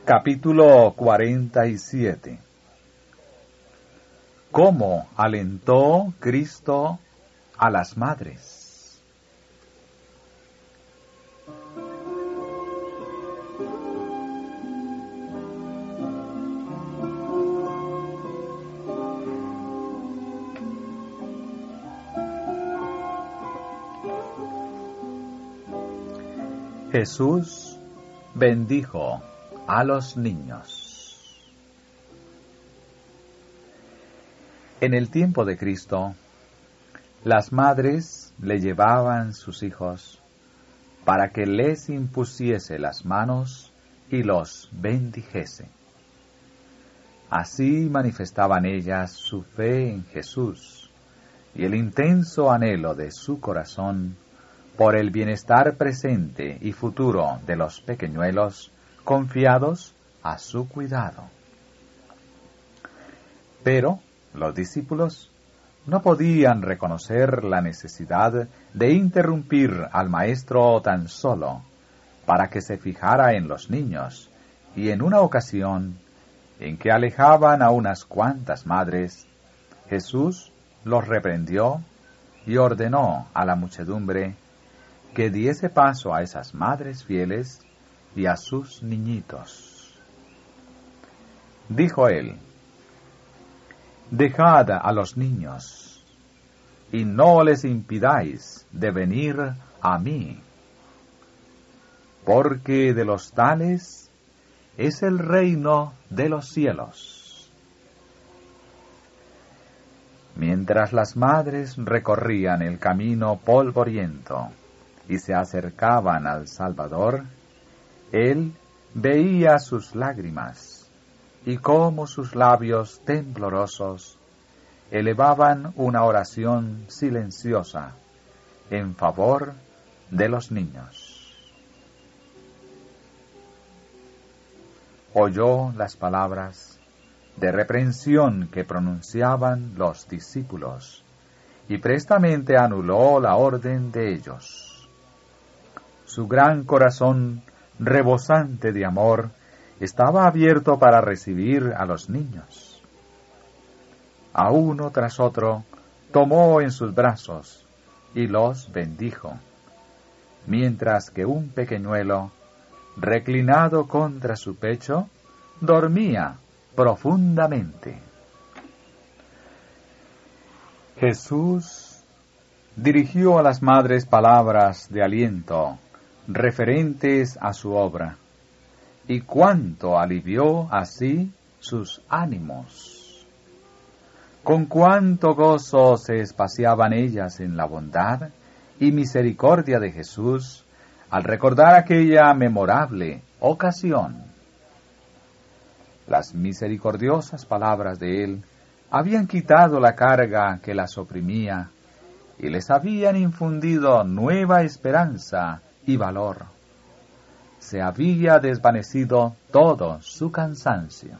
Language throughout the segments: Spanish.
Capítulo 47. ¿Cómo alentó Cristo a las madres? Jesús bendijo a los niños. En el tiempo de Cristo, las madres le llevaban sus hijos para que les impusiese las manos y los bendijese. Así manifestaban ellas su fe en Jesús y el intenso anhelo de su corazón por el bienestar presente y futuro de los pequeñuelos confiados a su cuidado. Pero los discípulos no podían reconocer la necesidad de interrumpir al Maestro tan solo para que se fijara en los niños, y en una ocasión en que alejaban a unas cuantas madres, Jesús los reprendió y ordenó a la muchedumbre que diese paso a esas madres fieles y a sus niñitos. Dijo él: «Dejad a los niños, y no les impidáis de venir a mí, porque de los tales es el reino de los cielos». Mientras las madres recorrían el camino polvoriento y se acercaban al Salvador, él veía sus lágrimas y cómo sus labios temblorosos elevaban una oración silenciosa en favor de los niños. Oyó las palabras de reprensión que pronunciaban los discípulos y prestamente anuló la orden de ellos. Su gran corazón, rebosante de amor, estaba abierto para recibir a los niños. A uno tras otro tomó en sus brazos y los bendijo, mientras que un pequeñuelo, reclinado contra su pecho, dormía profundamente. Jesús dirigió a las madres palabras de aliento referentes a su obra, y cuánto alivió así sus ánimos. Con cuánto gozo se espaciaban ellas en la bondad y misericordia de Jesús al recordar aquella memorable ocasión. Las misericordiosas palabras de él habían quitado la carga que las oprimía y les habían infundido nueva esperanza y valor. Se había desvanecido todo su cansancio.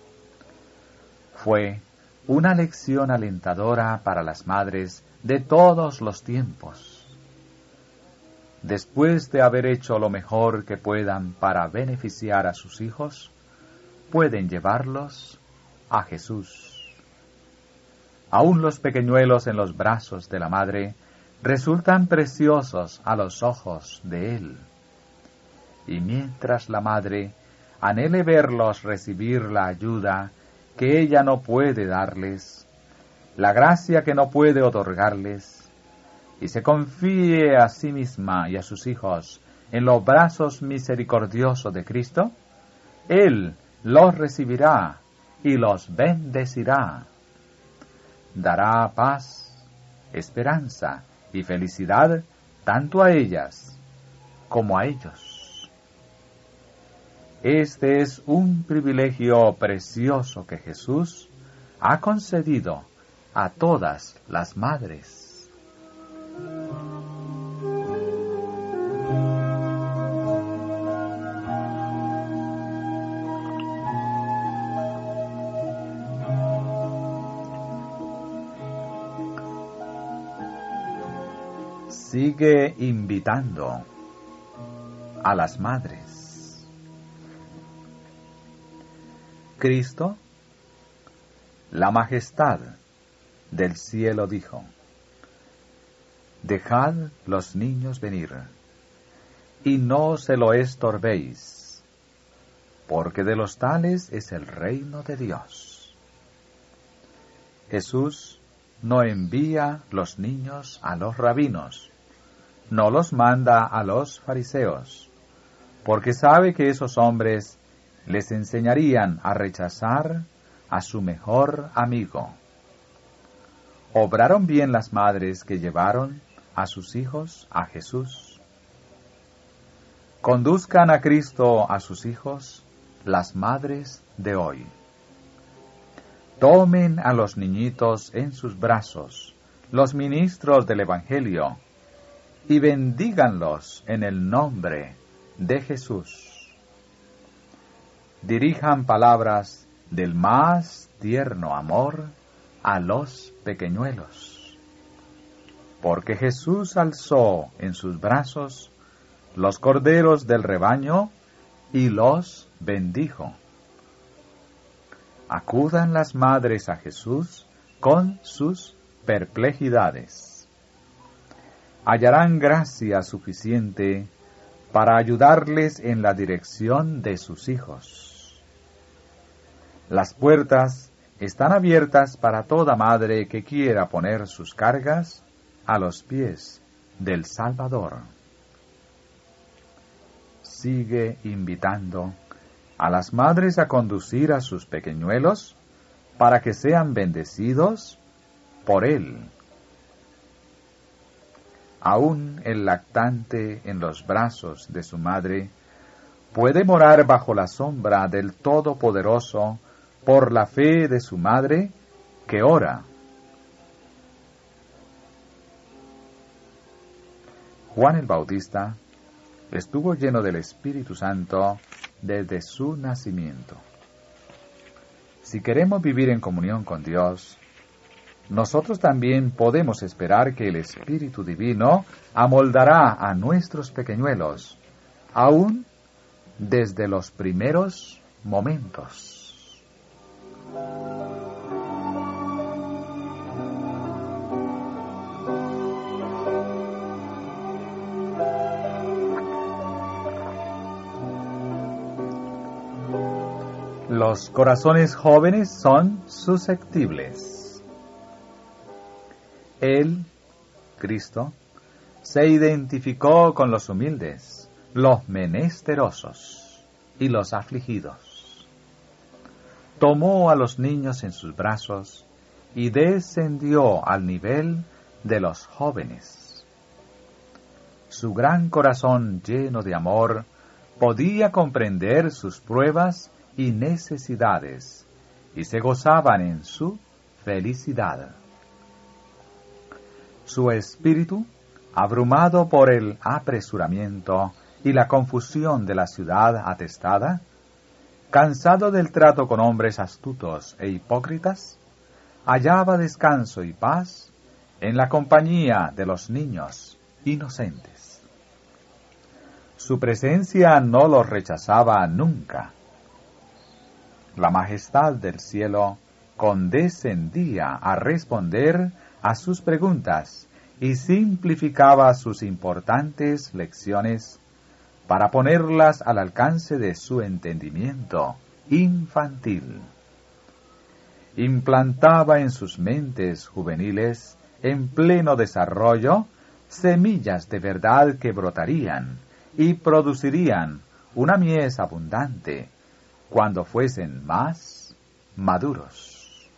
Fue una lección alentadora para las madres de todos los tiempos. Después de haber hecho lo mejor que puedan para beneficiar a sus hijos, pueden llevarlos a Jesús. Aún los pequeñuelos en los brazos de la madre resultan preciosos a los ojos de él. Y mientras la madre anhele verlos recibir la ayuda que ella no puede darles, la gracia que no puede otorgarles, y se confíe a sí misma y a sus hijos en los brazos misericordiosos de Cristo, él los recibirá y los bendecirá. Dará paz, esperanza y felicidad tanto a ellas como a ellos. Este es un privilegio precioso que Jesús ha concedido a todas las madres. Sigue invitando a las madres. Cristo, la majestad del cielo dijo: Dejad los niños venir, y no se lo estorbéis, porque de los tales es el reino de Dios. Jesús no envía los niños a los rabinos, no los manda a los fariseos, porque sabe que esos hombres les enseñarían a rechazar a su mejor amigo. ¿Obraron bien las madres que llevaron a sus hijos a Jesús? Conduzcan a Cristo a sus hijos las madres de hoy. Tomen a los niñitos en sus brazos, los ministros del Evangelio, y bendíganlos en el nombre de Jesús. Dirijan palabras del más tierno amor a los pequeñuelos, porque Jesús alzó en sus brazos los corderos del rebaño y los bendijo. Acudan las madres a Jesús con sus perplejidades. Hallarán gracia suficiente para ayudarles en la dirección de sus hijos. Las puertas están abiertas para toda madre que quiera poner sus cargas a los pies del Salvador. Sigue invitando a las madres a conducir a sus pequeñuelos para que sean bendecidos por Él. Aún el lactante en los brazos de su madre puede morar bajo la sombra del Todopoderoso por la fe de su madre que ora. Juan el Bautista estuvo lleno del Espíritu Santo desde su nacimiento. Si queremos vivir en comunión con Dios, nosotros también podemos esperar que el Espíritu Divino amoldará a nuestros pequeñuelos, aún desde los primeros momentos. Los corazones jóvenes son susceptibles. Él, Cristo, se identificó con los humildes, los menesterosos y los afligidos. Tomó a los niños en sus brazos y descendió al nivel de los jóvenes. Su gran corazón lleno de amor podía comprender sus pruebas y necesidades, y se gozaban en su felicidad. Su espíritu, abrumado por el apresuramiento y la confusión de la ciudad atestada, cansado del trato con hombres astutos e hipócritas, hallaba descanso y paz en la compañía de los niños inocentes. Su presencia no los rechazaba nunca. La majestad del cielo condescendía a responder a sus preguntas y simplificaba sus importantes lecciones para ponerlas al alcance de su entendimiento infantil. Implantaba en sus mentes juveniles, en pleno desarrollo, semillas de verdad que brotarían y producirían una mies abundante cuando fuesen más maduros.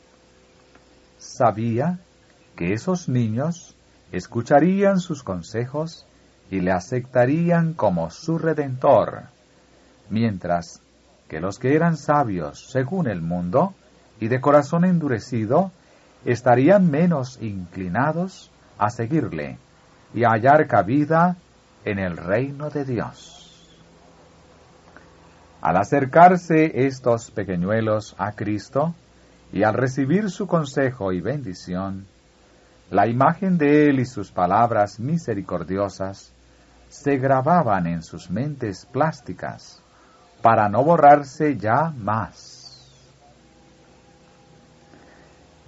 Sabía que esos niños escucharían sus consejos y le aceptarían como su Redentor, mientras que los que eran sabios según el mundo y de corazón endurecido estarían menos inclinados a seguirle y a hallar cabida en el reino de Dios. Al acercarse estos pequeñuelos a Cristo y al recibir su consejo y bendición, la imagen de Él y sus palabras misericordiosas se grababan en sus mentes plásticas para no borrarse ya más.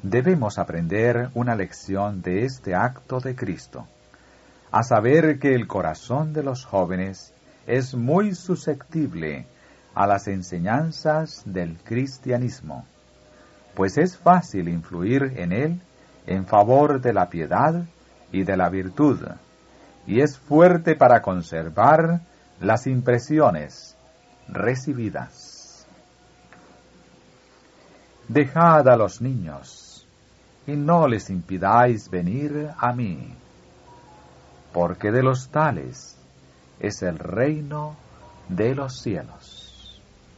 debemos aprender una lección de este acto de Cristo, a saber que el corazón de los jóvenes es muy susceptible a las enseñanzas del cristianismo, pues es fácil influir en él en favor de la piedad y de la virtud, y es fuerte para conservar las impresiones recibidas. Dejad a los niños, y no les impidáis venir a mí, porque de los tales es el reino de los cielos.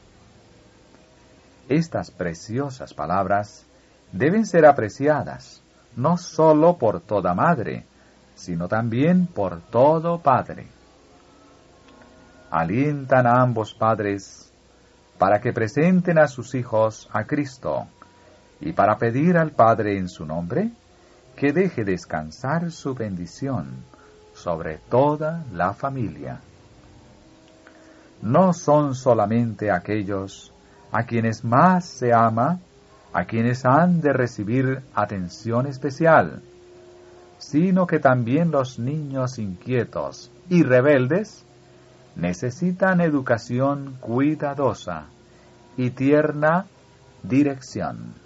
Estas preciosas palabras deben ser apreciadas no sólo por toda madre, sino también por todo padre. Alientan a ambos padres para que presenten a sus hijos a Cristo y para pedir al Padre en su nombre que deje descansar su bendición sobre toda la familia. No son solamente aquellos a quienes más se ama, a quienes han de recibir atención especial, sino que también los niños inquietos y rebeldes necesitan educación cuidadosa y tierna dirección.